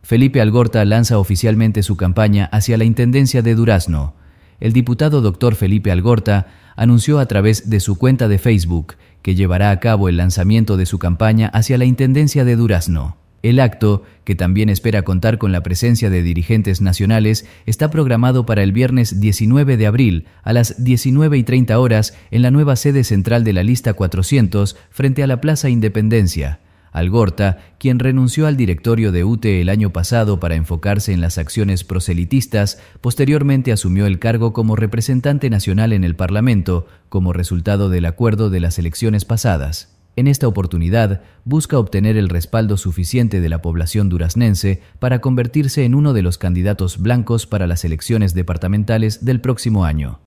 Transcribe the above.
Felipe Algorta lanza oficialmente su campaña hacia la Intendencia de Durazno. El diputado Dr. Felipe Algorta anunció a través de su cuenta de Facebook que llevará a cabo el lanzamiento de su campaña hacia la Intendencia de Durazno. El acto, que también espera contar con la presencia de dirigentes nacionales, está programado para el viernes 19 de abril a las 19:30 horas en la nueva sede central de la Lista 400 frente a la Plaza Independencia. Algorta, quien renunció al directorio de UTE el año pasado para enfocarse en las acciones proselitistas, posteriormente asumió el cargo como representante nacional en el Parlamento, como resultado del acuerdo de las elecciones pasadas. En esta oportunidad, busca obtener el respaldo suficiente de la población duraznense para convertirse en uno de los candidatos blancos para las elecciones departamentales del próximo año.